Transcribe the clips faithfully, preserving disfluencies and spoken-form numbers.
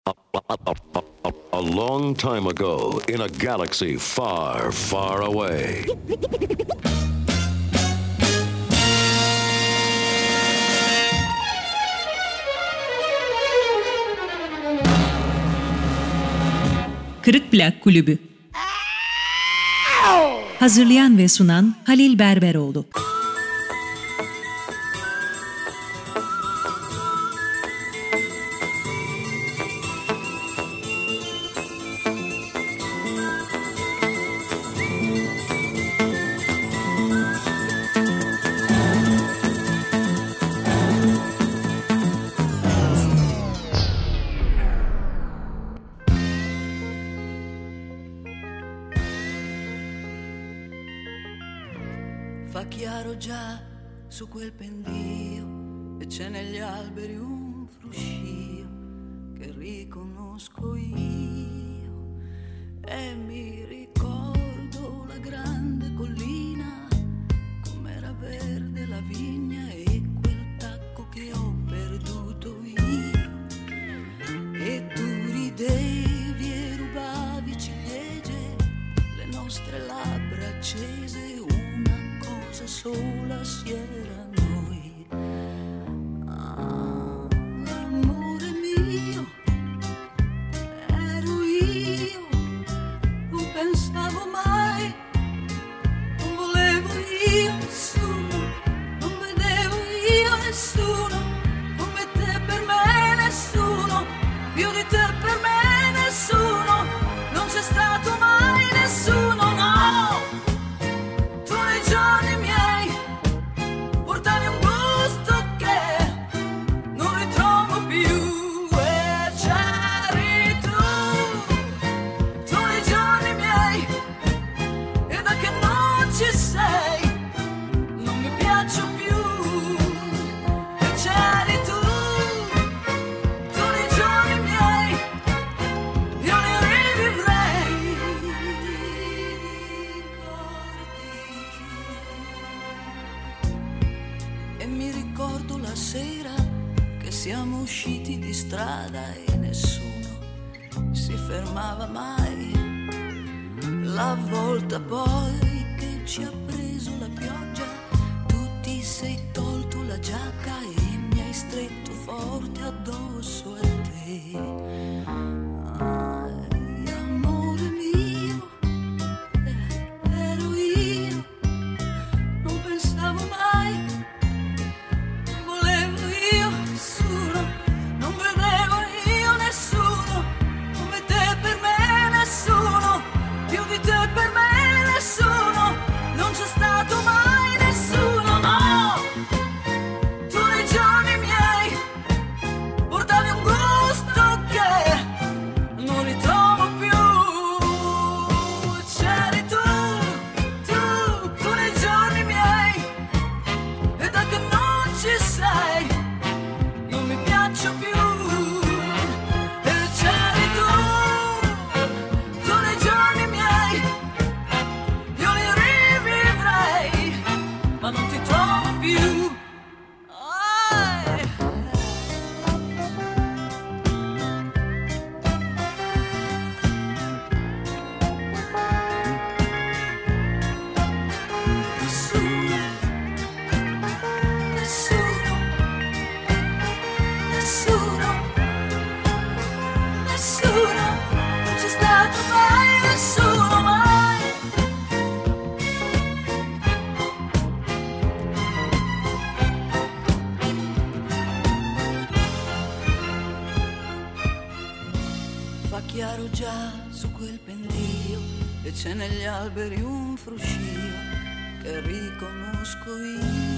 A long time ago, in a galaxy far, far away. Kırık Plak Kulübü. Hazırlayan ve sunan Halil Berberoğlu. Fa chiaro già su quel pendio e c'è negli alberi un fruscio che riconosco io e mi ricordo la grande collina com'era verde la vigna e quel tacco che ho perduto io e tu ridevi e rubavi ciliegie le nostre labbra accese sola si era noi. Ah, amore mio, ero io, non pensavo mai, non volevo io nessuno, non vedevo io nessuno, come te per me nessuno, più di te per me nessuno, non c'è stato mai nessuno, no! Tu nei giorni miei siamo usciti di strada e nessuno si fermava mai. La volta poi che ci ha preso la pioggia, tu ti sei tolto la giacca e mi hai stretto forte addosso a te. Ai, amore mio, ero io, non pensavo mai. Chiaro già su quel pendio e c'è negli alberi un fruscio che riconosco io.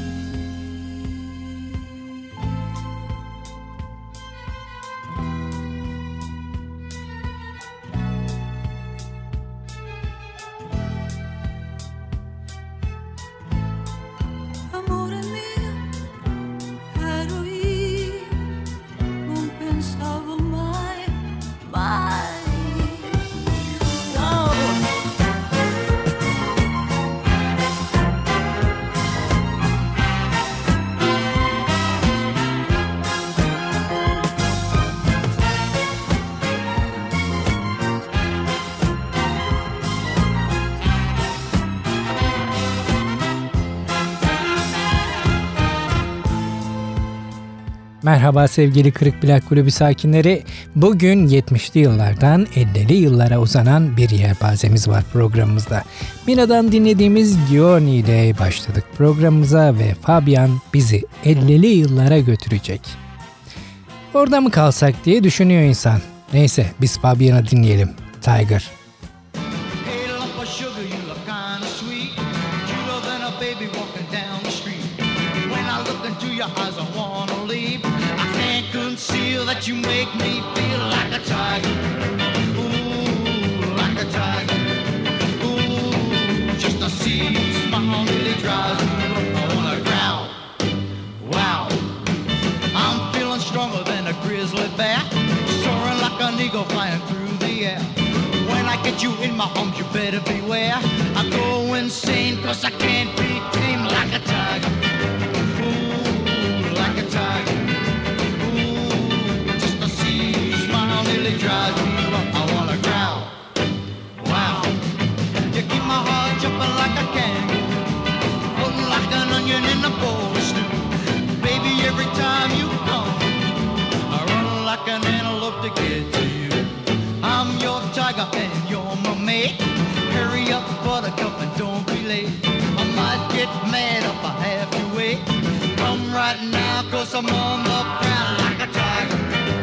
Amore mio, ero io, non pensavo mai, mai. Merhaba sevgili Kırık Plak Kulübü sakinleri. Bugün yetmişli yıllardan ellili yıllara uzanan bir yelpazemiz var programımızda. Mina'dan dinlediğimiz Giorni ile başladık programımıza ve Fabian bizi ellili yıllara götürecek. Orada mı kalsak diye düşünüyor insan. Neyse biz Fabian'ı dinleyelim. Tiger. Conceal that you make me feel like a tiger, ooh, like a tiger, ooh, just to see you smile really drives me up. I wanna growl, wow, I'm feeling stronger than a grizzly bear, soaring like an eagle flying through the air. When I get you in my arms, you better beware. I go insane 'cause I can't be tamed like a tiger, ooh, like a tiger. Really drives me up. I wanna growl. Wow. You keep my heart jumping like a kangaroo, floating like an onion in a bowl of stew. Baby, every time you come, I run like an antelope to get to you. I'm your tiger and you're my mate. Hurry up, buttercup, and don't be late. I might get mad if I have to wait. Come right now, 'cause I'm on the ground like a tiger.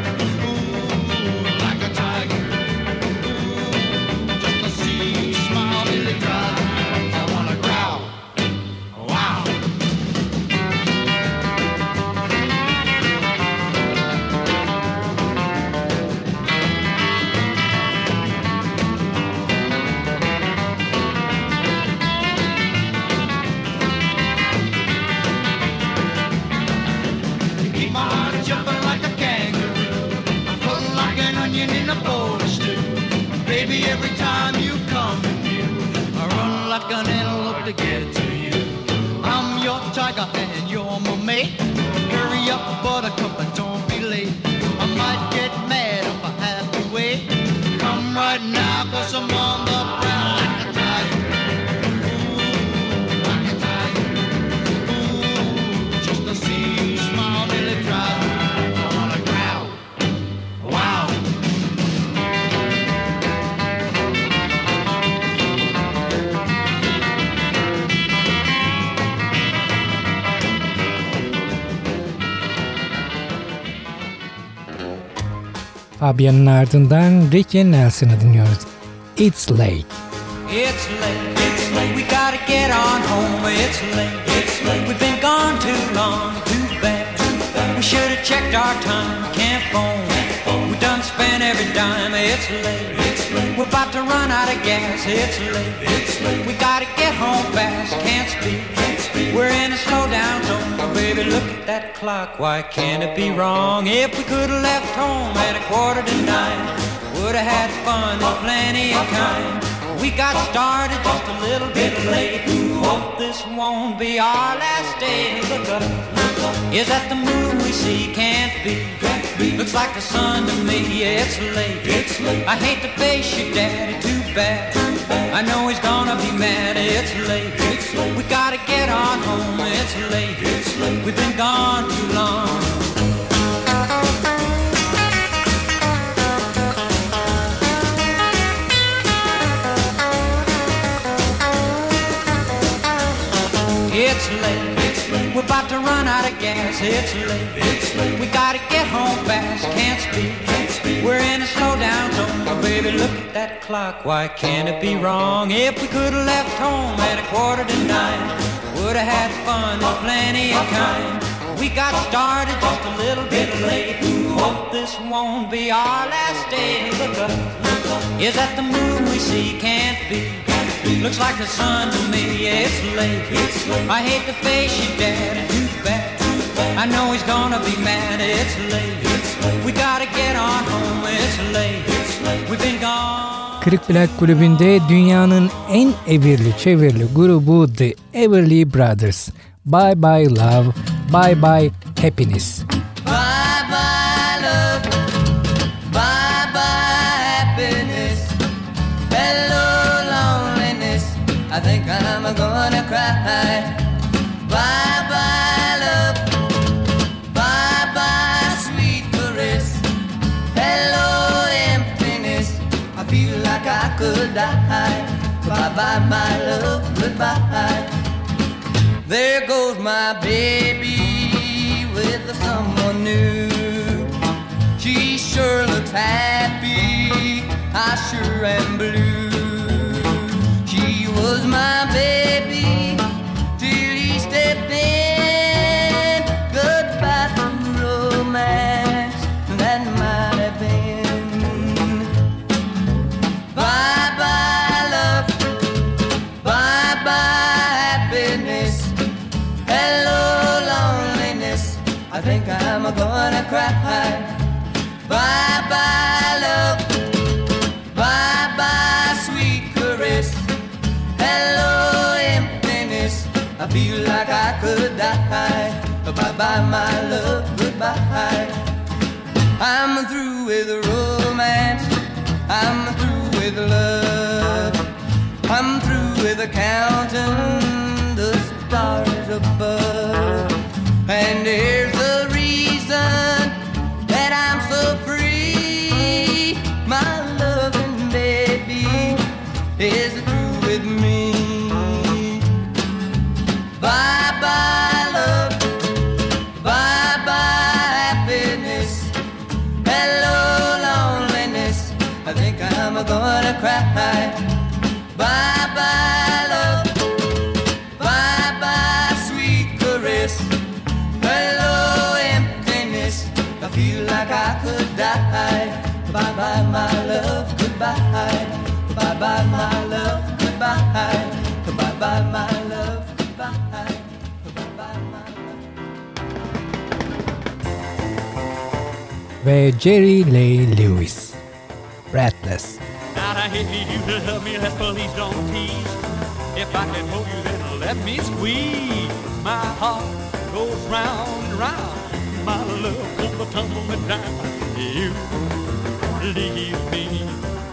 Every time you come near, I run like an antelope to get to you. I'm your tiger and you're my mate. Hurry up, buttercup, and don't be late. I might get mad if I have to wait. Come right now, 'cause I'm on the ground like a tiger. Ooh, like a tiger. Ooh, just to see you smile really drives me. I wanna growl. Wow. Fabian'ın ardından Ricky Nelson'ı dinliyoruz. It's late. It's late, it's late, we gotta get on home. It's late, it's late, we've been gone too long, too bad. We should have checked our time, can't phone. We done spent every dime. It's late, it's late, we're about to run out of gas. It's late, it's late, we gotta get home fast. Can't speak, we're in a slow down zone. Baby, look at that clock, why can't it be wrong? If we could have left home at a quarter to nine, would have had fun and plenty of kind. We got started just a little bit late. Hope this won't be our last day. Look up, look up, is that the moon we see? Can't be, looks like the sun to me. It's late, it's late, I hate to face your daddy, too bad. I know he's gonna be mad. It's late, it's late, we gotta get on home. It's late, it's late, we've been gone too long. It's late, it's late, we're about to run out of gas. It's late, it's late, we gotta get home fast. Can't speak, can't speak, we're in a slow down zone. Oh, baby, look at that clock, why can't it be wrong? If we could have left home at a quarter to nine, would have had fun and plenty of kind. We got started just a little bit late. Hope this won't be our last day. Look up, look up, is that the moon we see? Can't be, looks like the sun to me. It's late, it's late, I hate to face your daddy, too bad. I know he's gonna be mad. It's late, it's late, we gotta get on home. It's late, it's late, we've been gone. Kırık Plak Kulübü'nde dünyanın en evirli çevirli grubu The Everly Brothers. Bye bye love, bye bye happiness. Bye bye love, bye bye happiness. Hello loneliness, I think I'm gonna cry. Bye bye love, bye bye could die. Bye-bye, my love, goodbye. There goes my baby with someone new. She sure looks happy, I sure am blue. She was my baby till he stepped in. Goodbye to romance, that might have been. Bye-bye love, bye-bye happiness. Hello loneliness, I think I'm gonna cry. Bye-bye love, bye-bye sweet caress. Hello emptiness, I feel like I could die. Bye-bye my love, goodbye. I'm through with romance, I'm through with love. I'm through with counting the stars above. And here's the reason that I'm so free. My loving baby is through with me. Bye-bye love, bye-bye happiness. Hello loneliness, I think I'm gonna cry. Bye-bye love, bye-bye sweet caress. Hello emptiness, I feel like I could die. Bye-bye my love, goodbye. Bye-bye my love, goodbye. Bye-bye my love, goodbye. Bye-bye my love. Ve Jerry Lee Lewis, Breathless. Now I hate you to love me, let's please don't tease. If I can hold you, then let me squeeze. My heart goes round and round. My love goes tumbling down. You leave me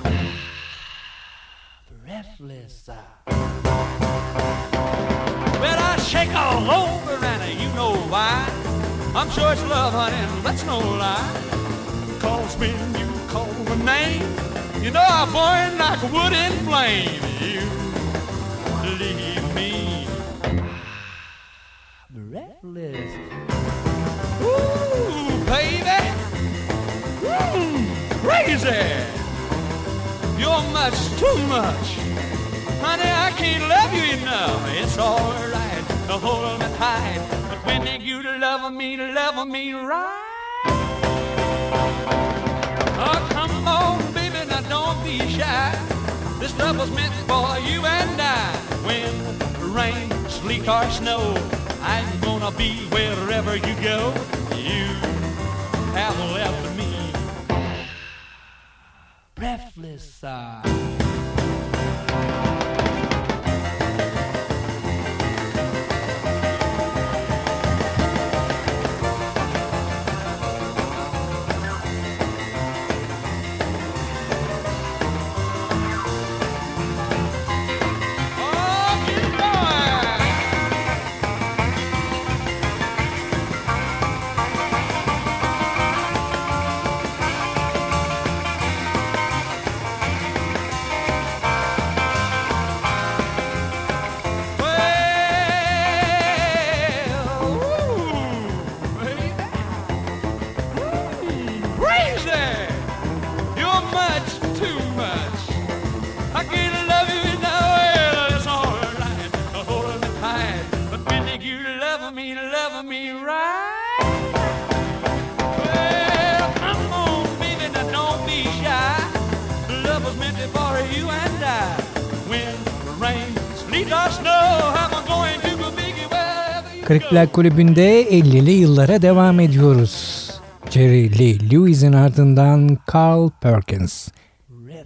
breathless. Well, I shake all over and you know why. I'm sure it's love, honey, that's no lie. Cause when you call the name, you know I burn like wood in flame. You leave me breathless. Ooh, baby, ooh, crazy. You're much too much, honey. I can't love you enough. It's all right to hold me tight, but when you love me, love me right. Oh, come on, baby, now don't be shy. This love was meant for you and I. When rain, sleet, or snow, I'm gonna be wherever you go. You have left me breathless. Uh. Kırık Plak Kulübü'nde ellili yıllara devam ediyoruz. Jerry Lee Lewis'in ardından Carl Perkins. Well,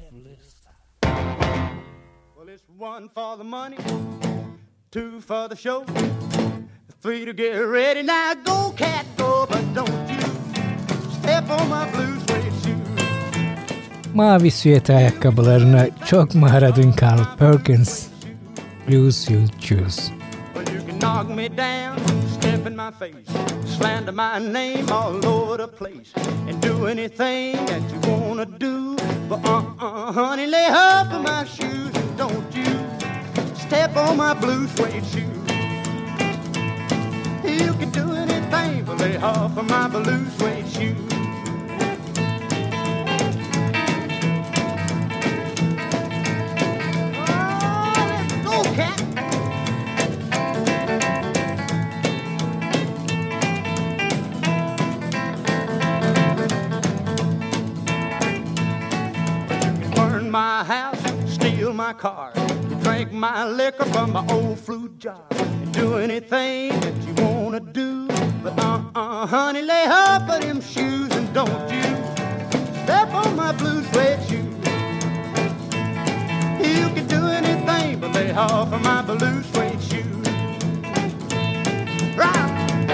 it's one for the money, two for the show, three to get ready. Now go, cat, go, but don't you step on my blue suede shoe. Mavi süet ayakkabılarına çok mu aradın Carl Perkins? Blue Suede Shoes. Knock me down, step in my face, slander my name all over the place, and do anything that you wanna do. But uh-uh, honey, lay off of my shoes and don't you step on my blue suede shoes. You can do anything but lay off of my blue suede shoes. Oh, let's go, cat. My house, steal my car, drink my liquor from my old flute jar, do anything that you wanna do, but uh-uh, honey, lay off of them shoes and don't you step on my blue suede shoes. You can do anything but lay off of my blue suede shoes. Right.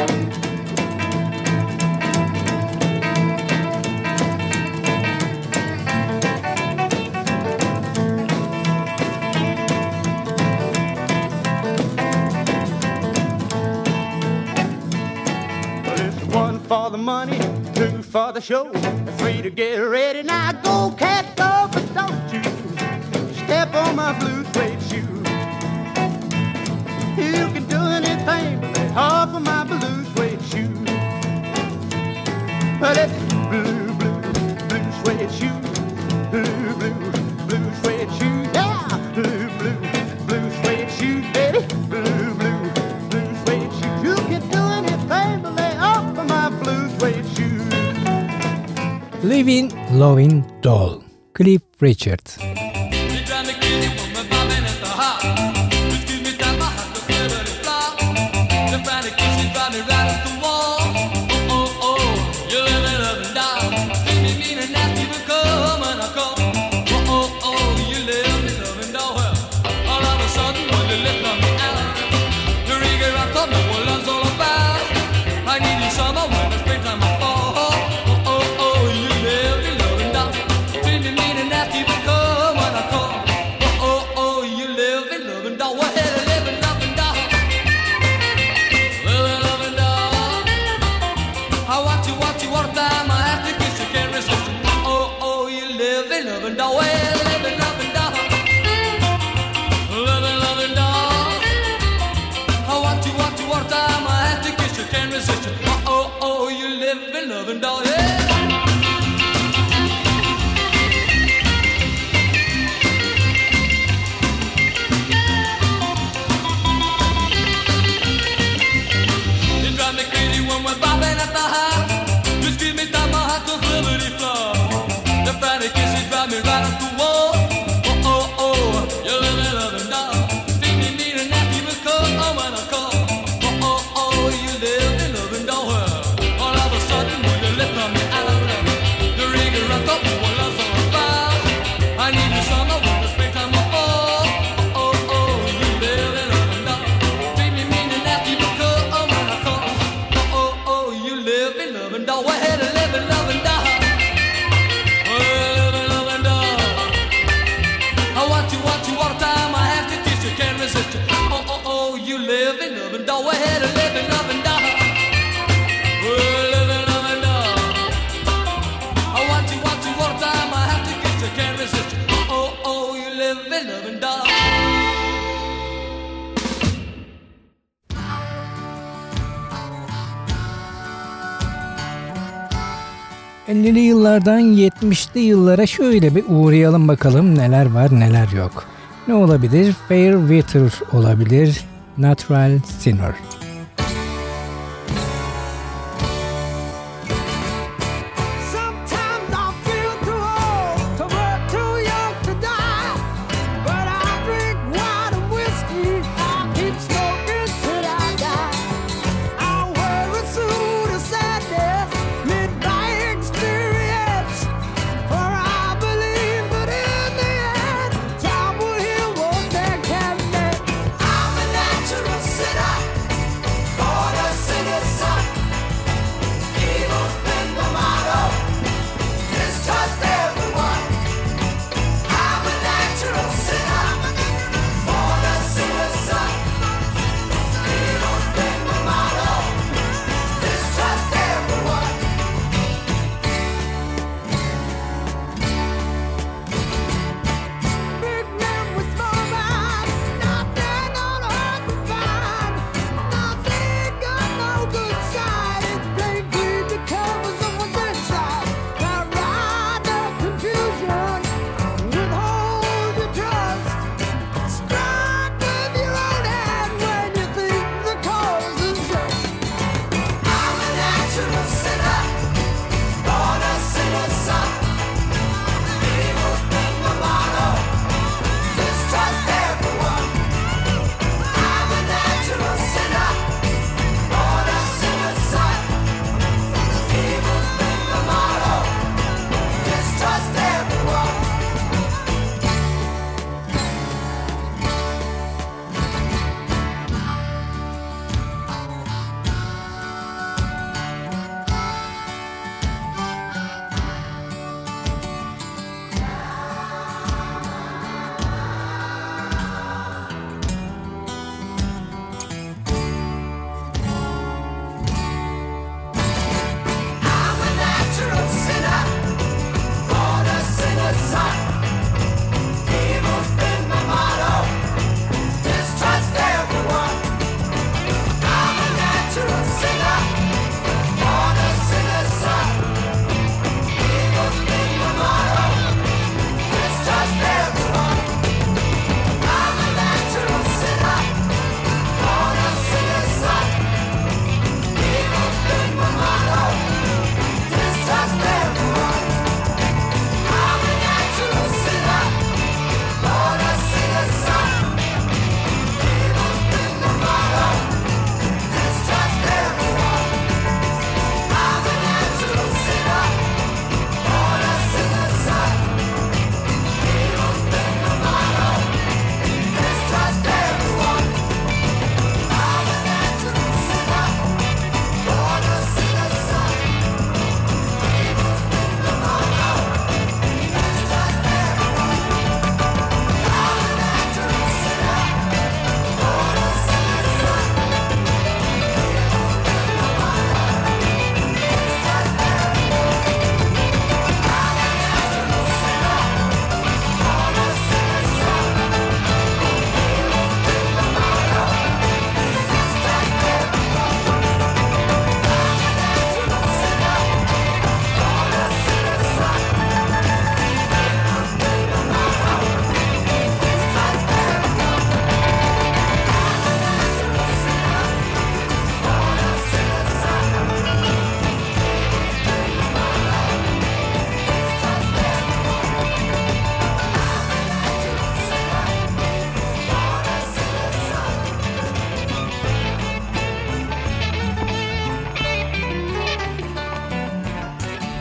For the money, two for the show, three to get ready. Now go, cat, go, but don't you step on my blue suede shoes. You can do anything but lay off of my blue suede shoes. But it's blue, blue, blue suede shoes, blue, blue, blue suede shoes, yeah, blue, blue, blue suede shoes, baby, blue, blue, blue suede shoes. You can do anything but lay off of my blue suede shoes. Living, Loving Doll, Cliff Richard. ellili yıllardan yetmişli yıllara şöyle bir uğrayalım bakalım neler var neler yok. Ne olabilir? Fairweather olabilir. Natural Sinner. I'm a natural sinner.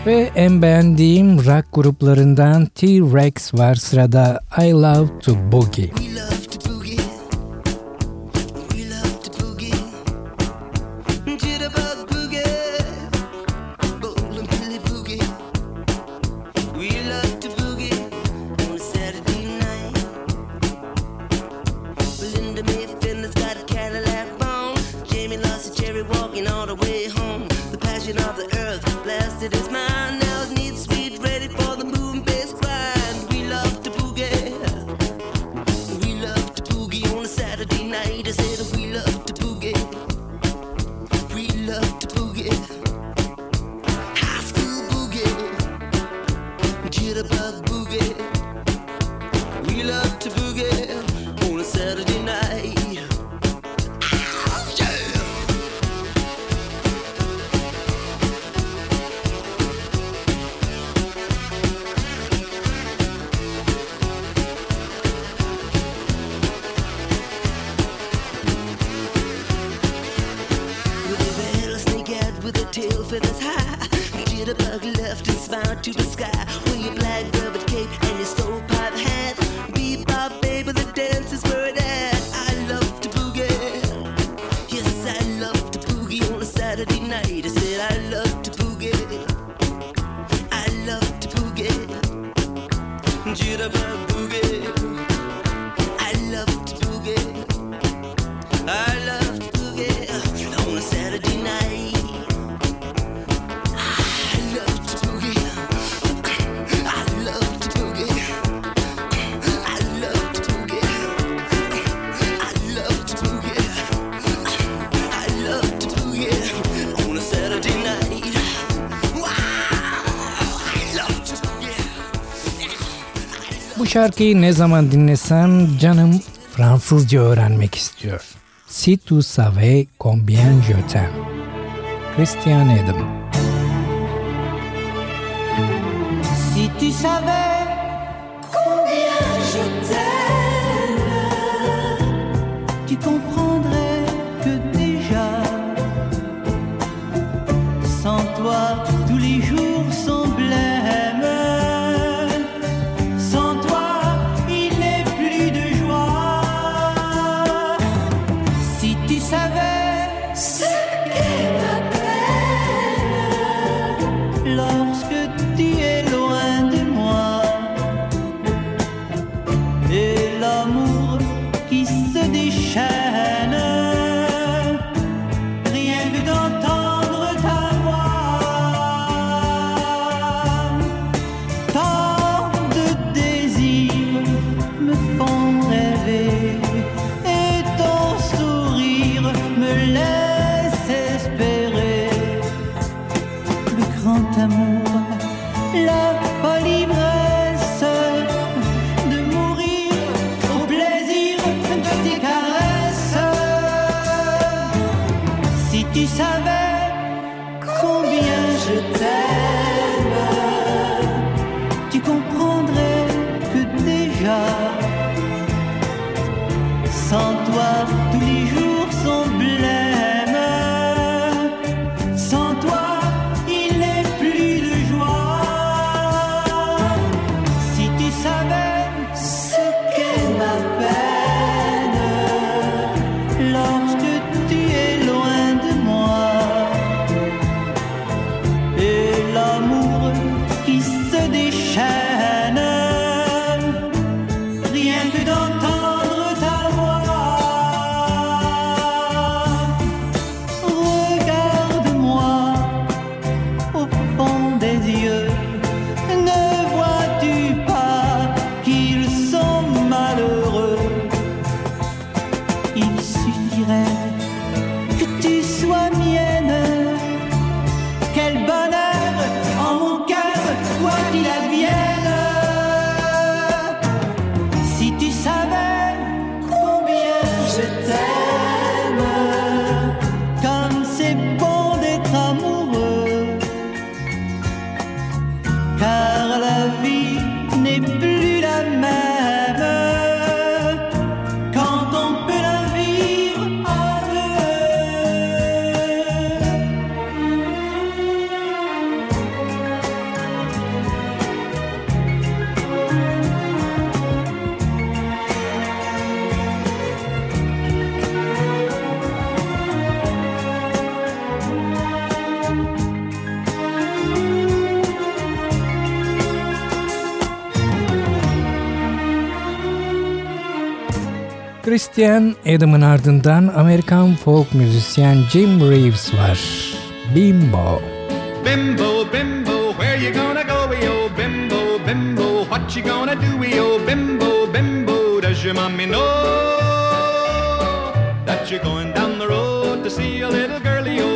Ve en beğendiğim rock gruplarından T-Rex var sırada. I Love to Boogie. Bu şarkıyı ne zaman dinlesem canım Fransızca öğrenmek istiyor. Si tu savais combien je t'aime. Christian Adam. Si tu savais combien je t'aime, tu comprendrais que déjà, sans toi, tous les jours sont blêmes. Sans toi, il n'est plus de joie. Si tu savais ce qu'est ma peine, lorsque tu es loin de moi, Christian Adam'ın ardından Amerikan folk müzisyen Jim Reeves var. Bimbo. Bimbo, bimbo, where you gonna go, yo? Bimbo, bimbo, what you gonna do, yo? Bimbo, bimbo, does your mommy know that you're going down the road to see a little girlie, yo?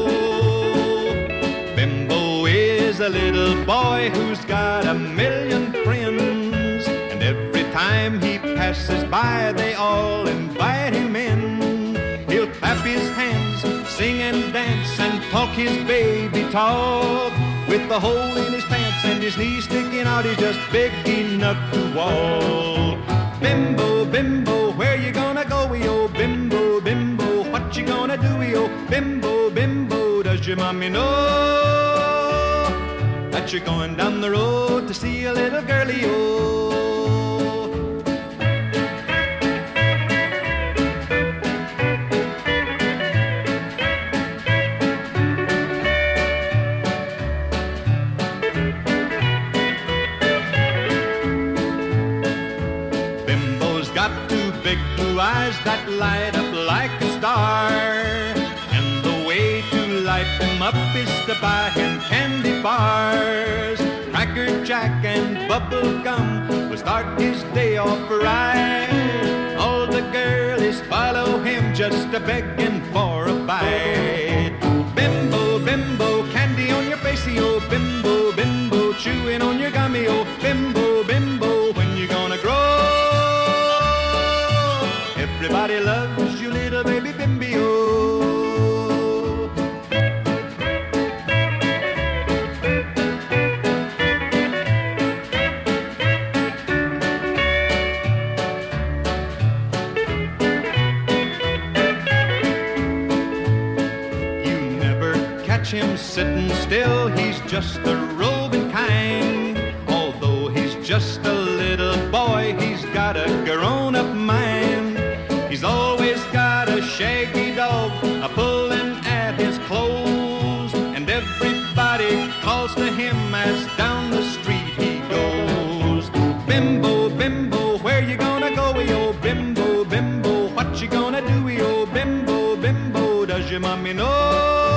Bimbo is a little boy who's got a million friends, and every time he passes by, they all invite him in. He'll clap his hands, sing and dance, and talk his baby talk. With the hole in his pants and his knees sticking out, he's just big enough to walk. Bimbo, bimbo, where you gonna go, yo? Bimbo, bimbo, what you gonna do, yo? Bimbo, bimbo, does your mommy know that you're going down the road to see a little girlie, yo? Eyes that light up like a star, and the way to light them up is to buy him candy bars. Cracker Jack and bubble gum will start his day off right. All the girlies follow him just a begging for a bite. Bimbo, bimbo, candy on your face, oh bimbo, bimbo, chewing on your gummy, oh bimbo, bimbo, when you gonna grow? Everybody loves you, little baby Bimbio. You never catch him sitting still, he's just a roving kind. Although he's just a little boy, he's got a grown-up mind. He's always got a shaggy dog a pulling at his clothes, and everybody calls to him as down the street he goes. Bimbo, bimbo, where you gonna go, yo? Bimbo, bimbo, what you gonna do, yo? Bimbo, bimbo, does your mommy know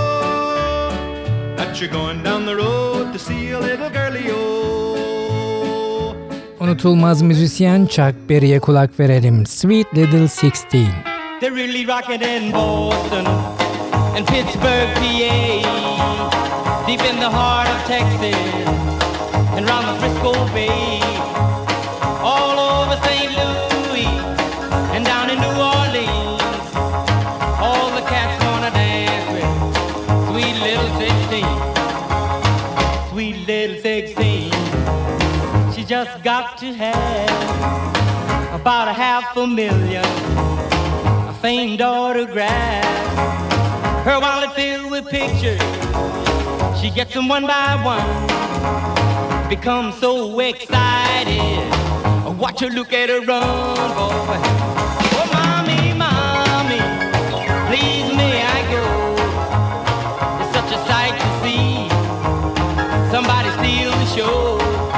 that you're going down the road to see a little girlie, yo? Unutulmaz müzisyen Chuck Berry'e kulak verelim. Sweet Little Sixteen. They're really rocking in Boston and Pittsburgh, P A, deep in the heart of Texas and round the Frisco Bay, all over Saint Louis and down in New Orleans. All the cats wanna dance with Sweet Little Sixteen. Sweet Little Sixteen. She just got to have about a half a million of famed autographs. Her wallet filled with pictures, she gets them one by one. Becomes so excited, watch her, look at her run, boy. Oh, mommy, mommy, please may I go? It's such a sight to see, somebody steal the show.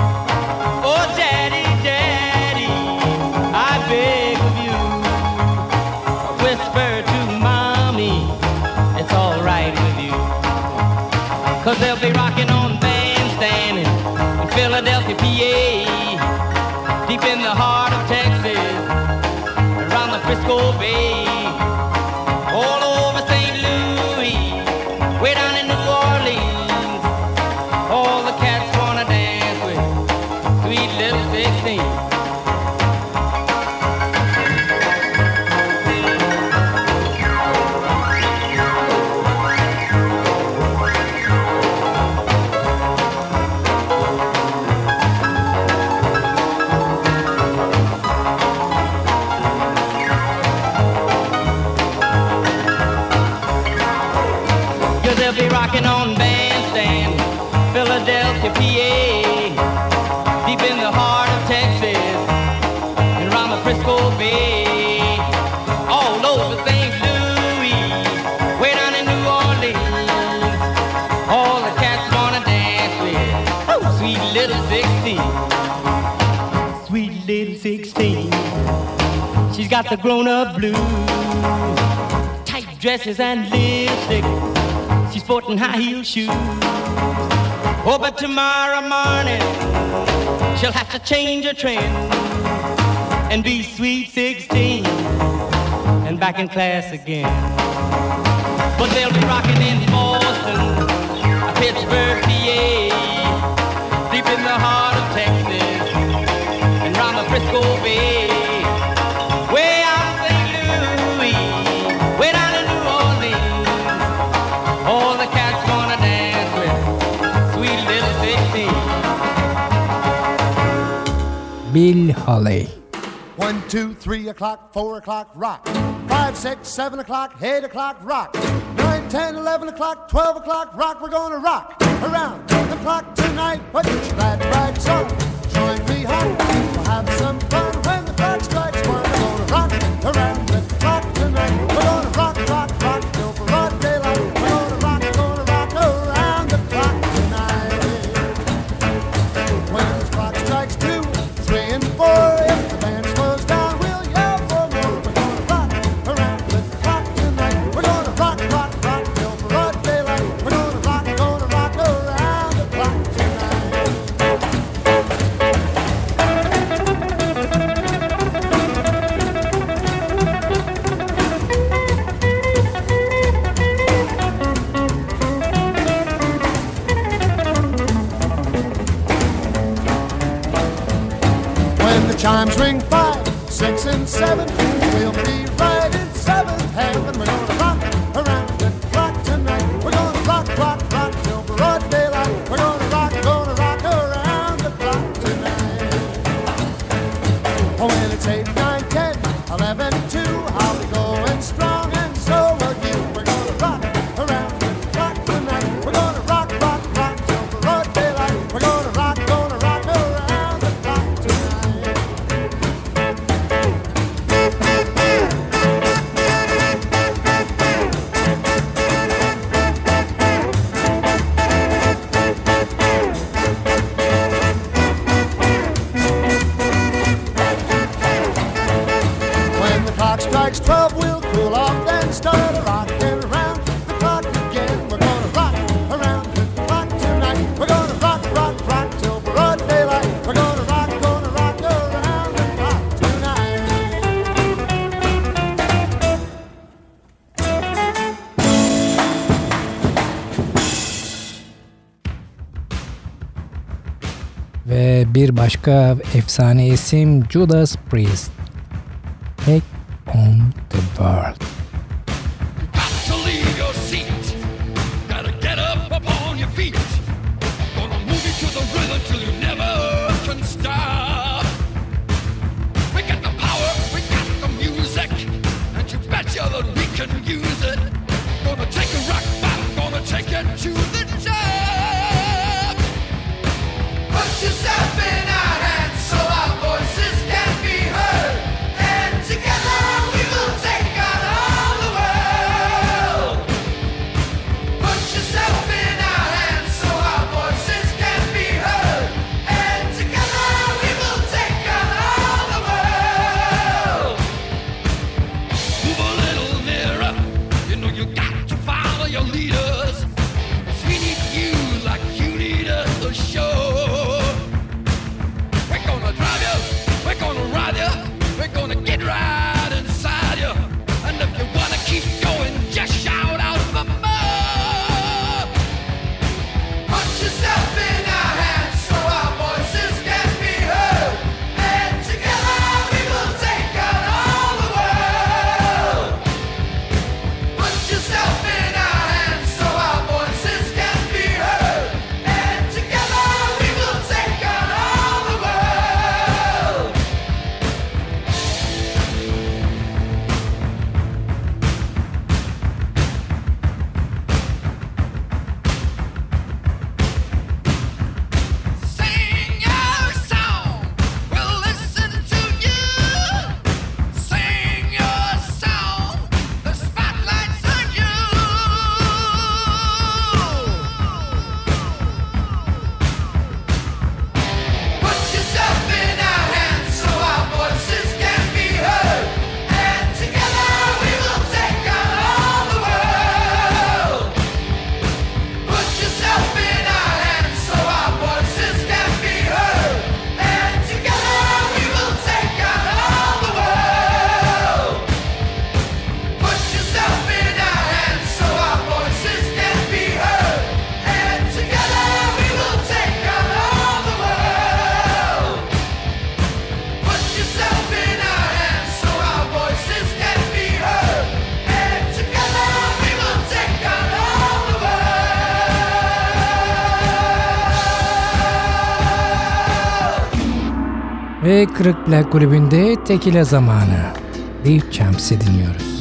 Cause they'll be rocking on bandstand in Philadelphia, P A, deep in the heart of Texas, around the Frisco Bay, all over Saint Louis, way down in New Orleans. All the cats wanna dance with Sweet Little Sixteen. On bandstand, Philadelphia, P A, deep in the heart of Texas, and around the Frisco Bay, all over Saint Louis, way down in New Orleans. All the cats wanna dance with oh, Sweet Little Sixteen. Sweet Little Sixteen. She's got the grown-up blues, tight dresses and lipstick. She's sporting high-heel shoes. Oh, but tomorrow morning she'll have to change her trend and be sweet sixteen and back in class again. But they'll be rocking in Boston, Pittsburgh, P A, deep in the heart of Texas and round the Frisco Bay. Way out in Saint Louis, way down in New Orleans, all the cats wanna dance with sweet little sixteen. Bill Haley. One, two, three o'clock, four o'clock, rock. Five, six, seven o'clock, eight o'clock, rock. Nine, ten, eleven o'clock, twelve o'clock, rock. We're gonna rock around the clock tonight. Put your glad rags on, join me home. We'll have some fun when the clock strikes one. We're gonna rock around the clock tonight. We're gonna rock, rock, rock till broad daylight. We're gonna rock, gonna rock around the clock tonight. When the clock strikes two, three, and four, if the band slows down, we'll yell for more. We're gonna rock around the clock tonight. We're gonna rock, rock, rock till broad daylight. We're gonna rock, gonna rock around the clock tonight. When the chimes ring five, six, and seven, we'll be right in seventh heaven. We're gonna rock around the clock tonight. We're gonna rock, rock, rock till broad daylight. We're gonna rock, gonna rock around the clock tonight. Oh, when it's eight, nine, ten, eleven, two, I'll be going strong, and so will you. We're gonna rock around the clock tonight. We're gonna rock, rock, rock till broad daylight. We're gonna rock, gonna rock around the clock tonight. When the clock strikes twelve, we'll cool off, then start rocking around the clock again. We're gonna rock around the clock tonight. We're gonna rock, rock, rock till broad daylight. We're gonna rock, gonna rock around the clock tonight. Ve bir başka efsane isim Judas Priest. Take on the World. Got to leave your seat. Gotta get up upon your feet. Gonna move you to the rhythm till you never can stop. We got the power, we got the music, and you betcha that we can use it. Gonna take a rock bottom, gonna take it to the top. Put yourself in our hands so our voices can be heard, and together we will take on our Ve Kırık Plak Kulübü'nde Tekila zamanı. Leave Champs'i dinliyoruz.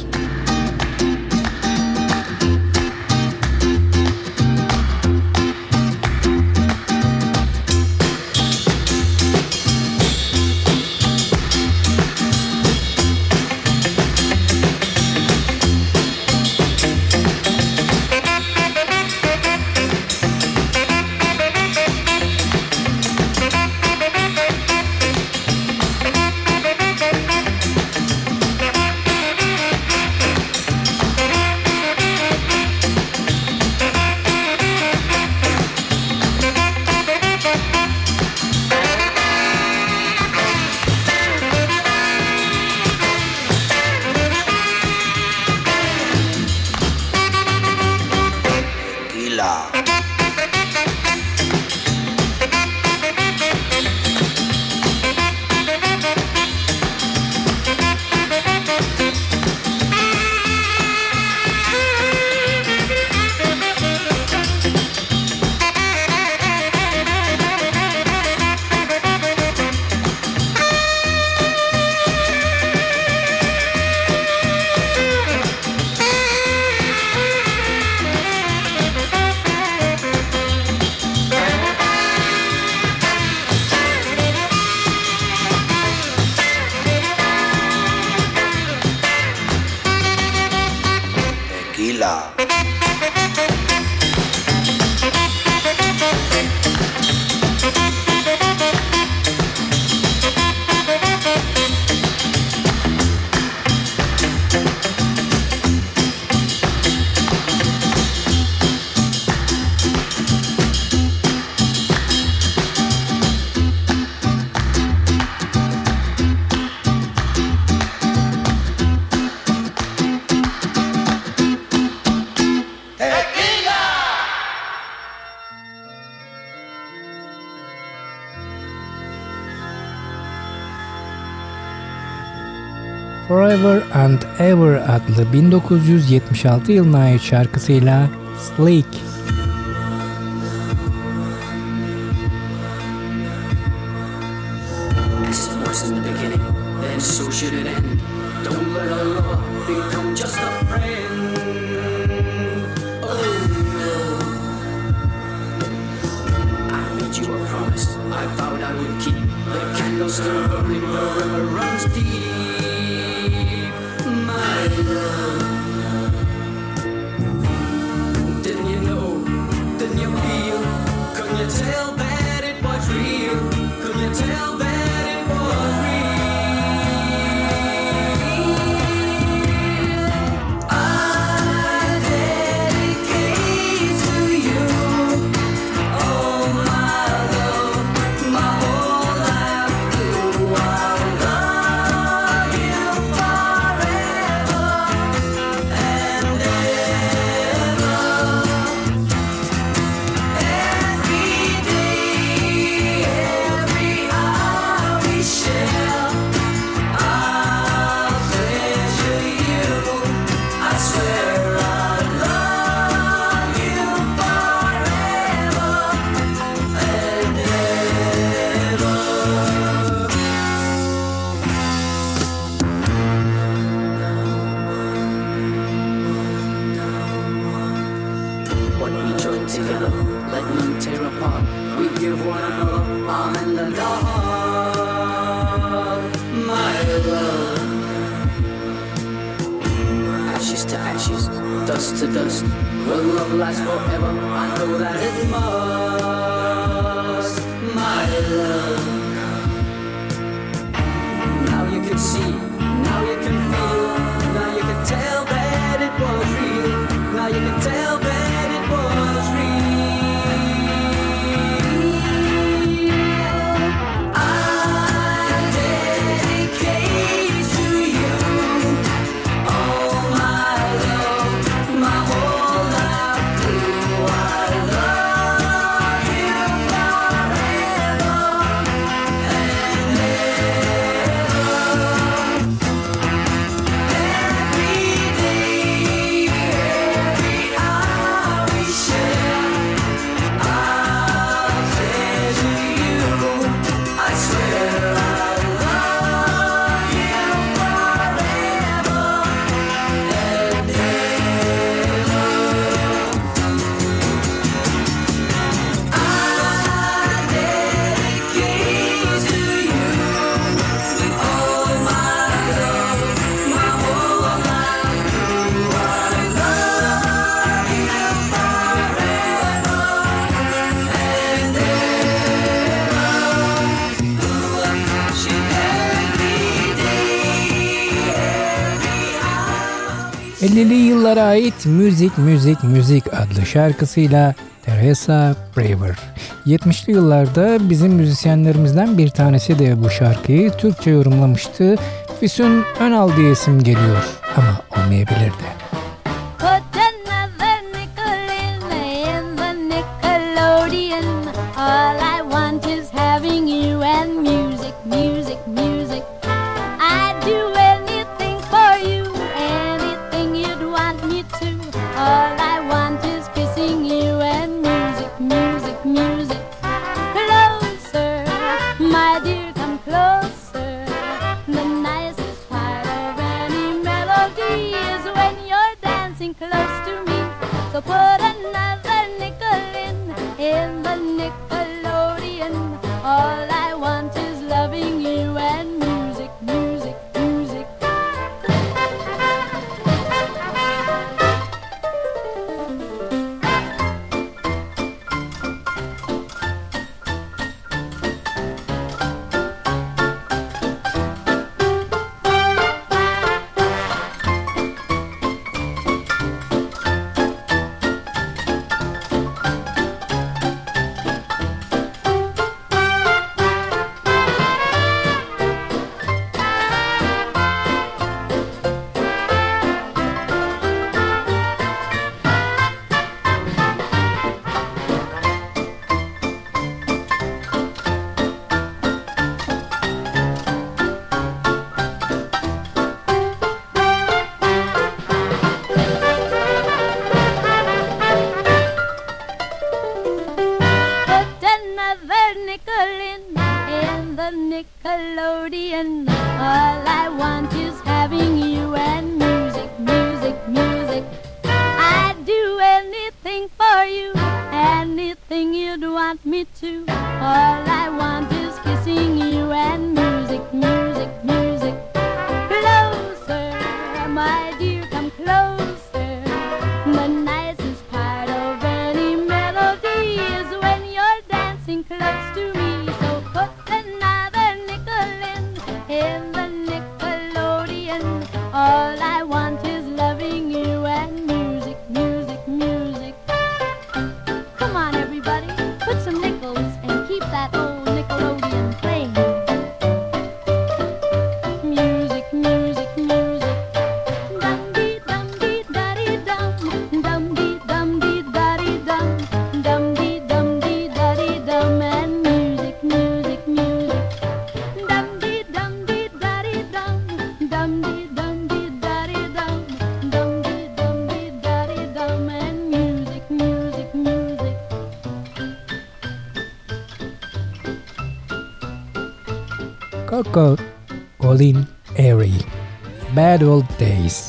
Forever and Ever adlı bin dokuz yüz yetmiş altı yılına ait şarkısıyla Slick. ellili yıllara ait Müzik Müzik Müzik adlı şarkısıyla Teresa Brewer. yetmişli yıllarda bizim müzisyenlerimizden bir tanesi de bu şarkıyı Türkçe yorumlamıştı. Füsun Önal diye isim geliyor ama olmayabilirdi. Put another nickel in, in the Nickelodeon. All I want is having you and music, music, music. I'd do anything for you, anything you'd want me to. All I want is kissing you and music, music, music. Closer, my dear, come closer. The nicest part of any melody is when you're dancing close to me. So put another nickel in, in the Nickelodeon. All I want is loving you and music, music, music. Nickelodeon. All I want is having you and music, music, music. I'd do anything for you, anything you'd want me to. All I want is kissing you and music, music, music. Closer, my dear, come closer. The nicest part of any melody is when you're dancing close to me. So put another nickel in, in the Nickelodeon. All I want is loving you and music, music, music. Come on, everybody, put some nickels and keep that old Nickelodeon playing. Music, music, music. Dum-dee, dum-dee, da-dee, dum. Dum-dee, dum-dee, da-dee, dum. Dum-dee, dum-dee, da-dee, dum. And music, music, music. Dum-dee, dum-dee, da-dee, dum. Dum-dee, dum-dee, da-dee, dum. Dum-dee, dum-dee, da-dee, dum. And music, music, music. Coco Colin Airy, Bad Old Days.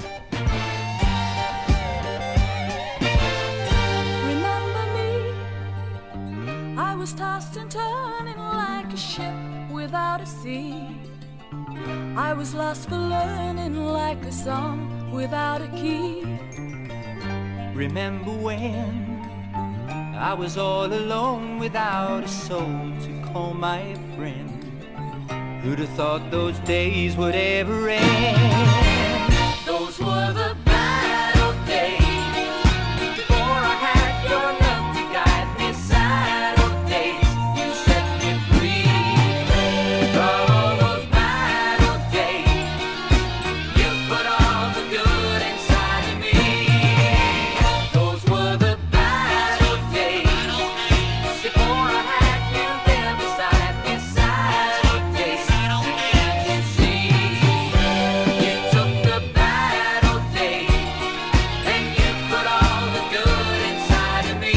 Remember me? I was tossed and turning like a ship without a sea. I was lost for learning like a song without a key. Remember when I was all alone without a soul to call my friend? Who'd have thought those days would ever end? Those were the bad old days before I had your love to guide me. Sad old days, you set me free. All those bad old days, you put all the good inside of me. Those were the bad old days before I had you there beside me. Sad old days, you see, you took the bad old days and you put all the good inside of me.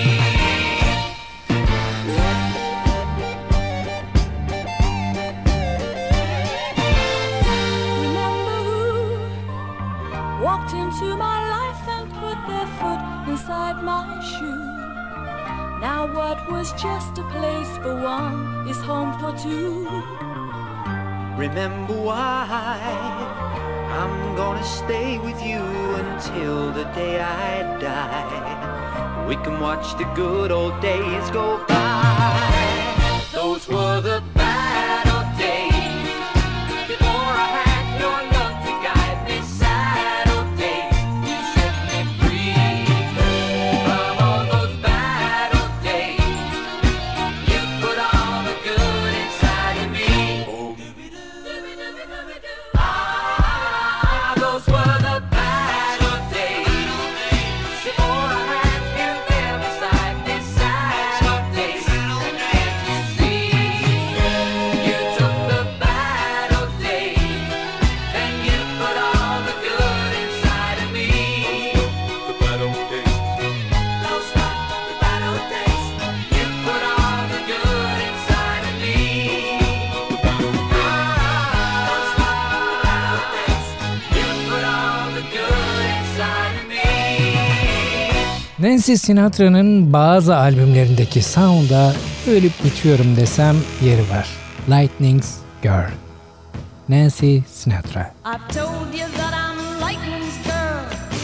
Remember who walked into my life and put their foot inside my shoe? Now what was just a place for one is home for two. Remember why I'm gonna stay with you until the day I die. We can watch the good old days go by. Those were the bad old days before I had your love to guide me. Sad old days. Nancy Sinatra'nın bazı albümlerindeki sound'a ölüp bitiyorum desem yeri var. Lightning's Girl. Nancy Sinatra. I've told you that I'm lightning's girl,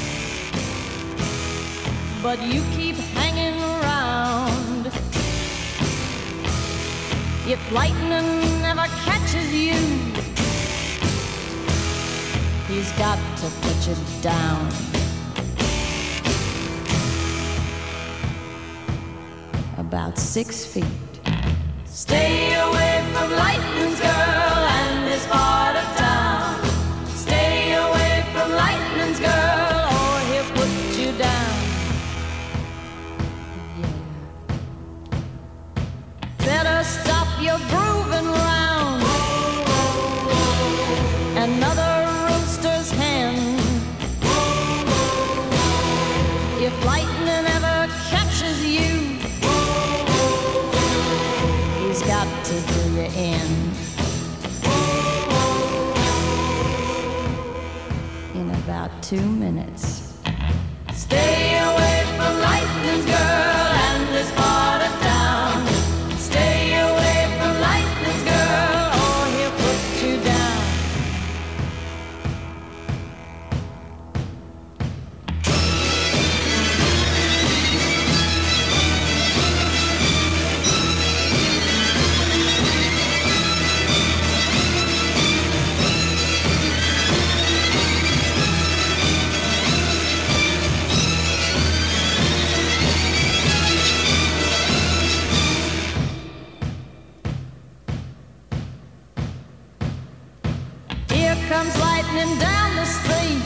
but you keep hanging around. If lightning never catches you, he's got to put you down. About six feet. Stay away from lightning's girl and this part of town. Stay away from lightning's girl or he'll put you down. Yeah. Better stop your grooving round. Another rooster's hen. If lightning ever catches you, got to do you in. In about two minutes. Stay away from lightning's girl and this part of town. Stay away from lightning's girl or he'll put you down. Comes lightning down the street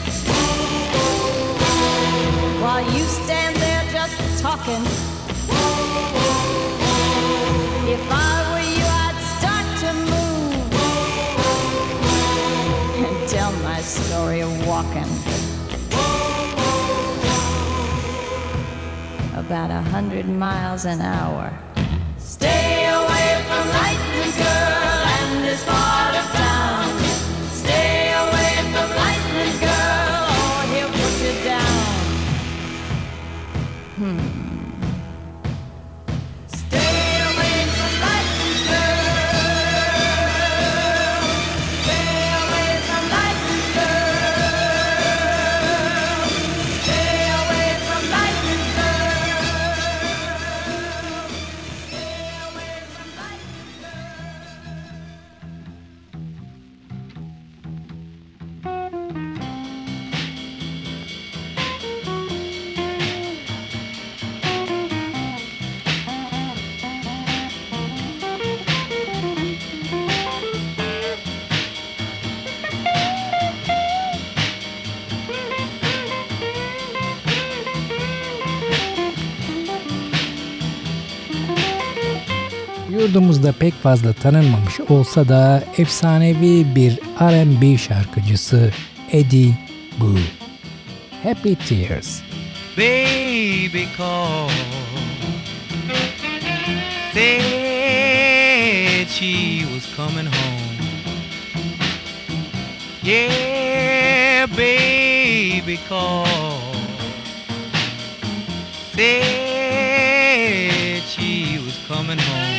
while you stand there just talking. If I were you, I'd start to move and tell my story of walking about a hundred miles an hour. Stay away from lightning's girl and this part of town. Stay away from lightning's girl or he'll put you down. Hmm. Stay away from lightning's girl. Stay away from lightning's girl. Stay away from lightning's girl. Stay away from lightning's girl. Yurdumuzda pek fazla tanınmamış olsa da efsanevi bir R and B şarkıcısı Eddie Boo. Happy Tears. Baby called, said she was coming home. Yeah, baby called, said she was coming home.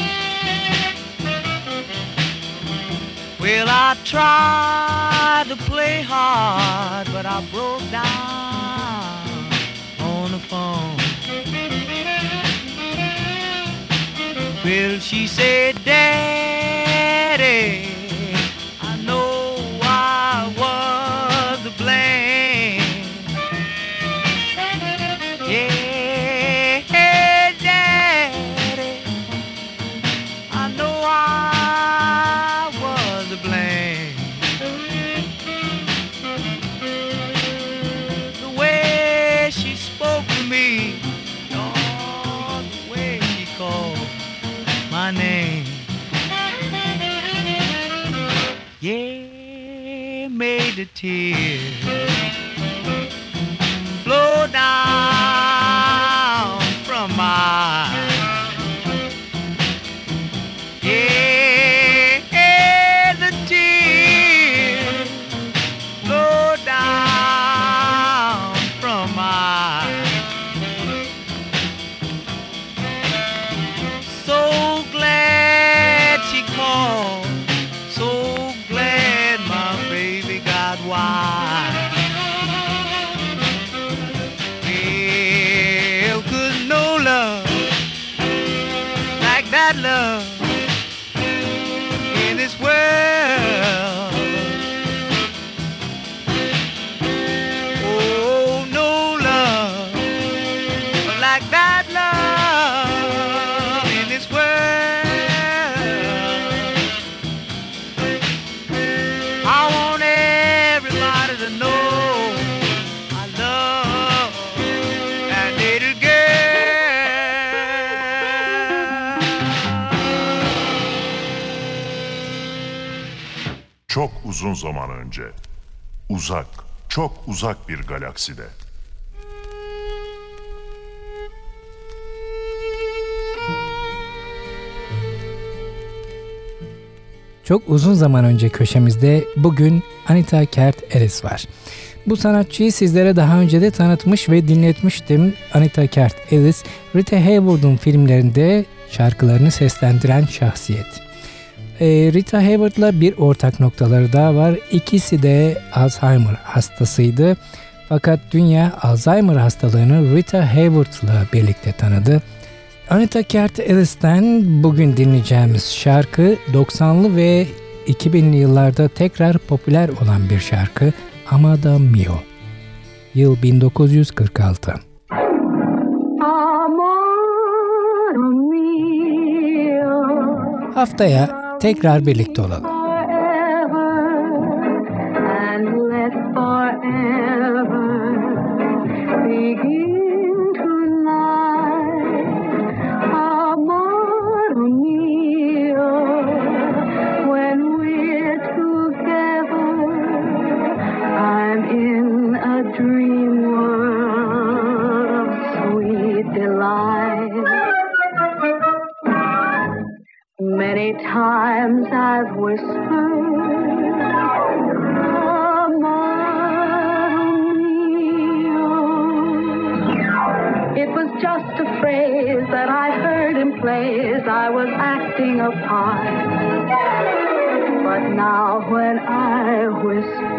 Well, I tried to play hard, but I broke down on the phone. Well, she said, Daddy, I know I was to blame. Yeah, Daddy, I know I was to blame. The way she spoke to me, oh, the way she called my name, yeah, made the tears flow down from my eyes. Yeah, the tears flow down from my eyes. Çok uzun zaman önce, uzak, çok uzak bir galakside. Çok uzun zaman önce köşemizde bugün Anita Kert Ellis var. Bu sanatçıyı sizlere daha önce de tanıtmış ve dinletmiştim. Anita Kert Ellis, Rita Hayworth'un filmlerinde şarkılarını seslendiren şahsiyet. Ee, Rita Hayworth'la bir ortak noktaları daha var. İkisi de Alzheimer hastasıydı. Fakat dünya Alzheimer hastalığını Rita Hayworth'la birlikte tanıdı. Anita Kert Ellis'ten bugün dinleyeceğimiz şarkı doksanlı ve iki binli yıllarda tekrar popüler olan bir şarkı Amado Mio. Yıl bin dokuz yüz kırk altı. Haftaya tekrar birlikte olalım. Many times I've whispered, Amado mio. It was just a phrase that I heard in plays I was acting a part. But now when I whisper,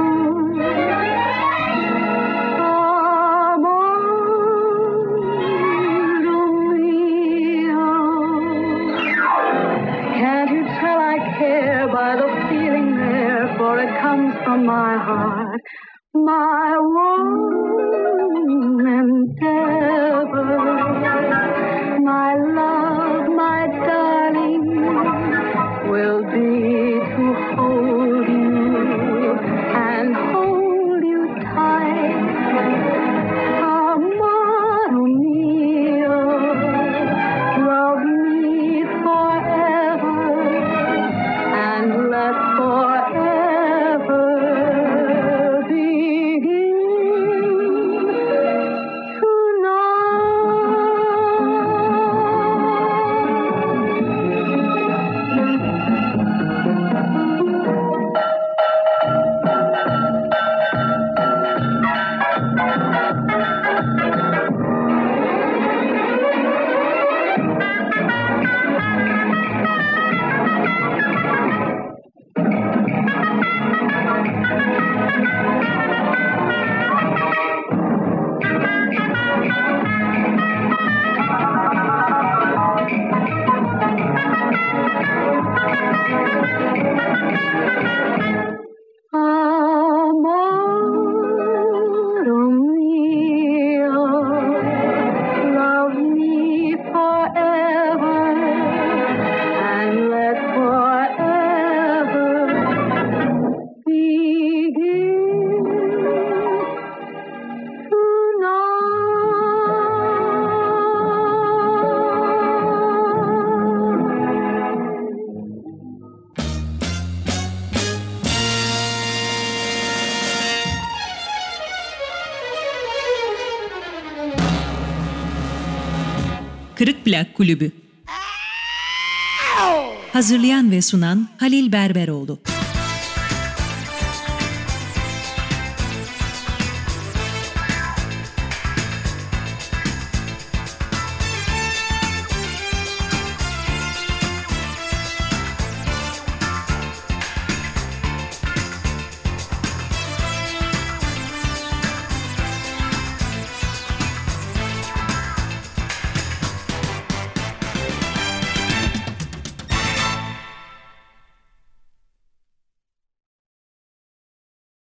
by the feeling there, for it comes from my heart, my one endeavor, my love, my darling, will be to hold you and hold you tight. Amado mio, love me forever. Let forever begin Kırık Plak Kulübü. Hazırlayan ve sunan Halil Berberoğlu.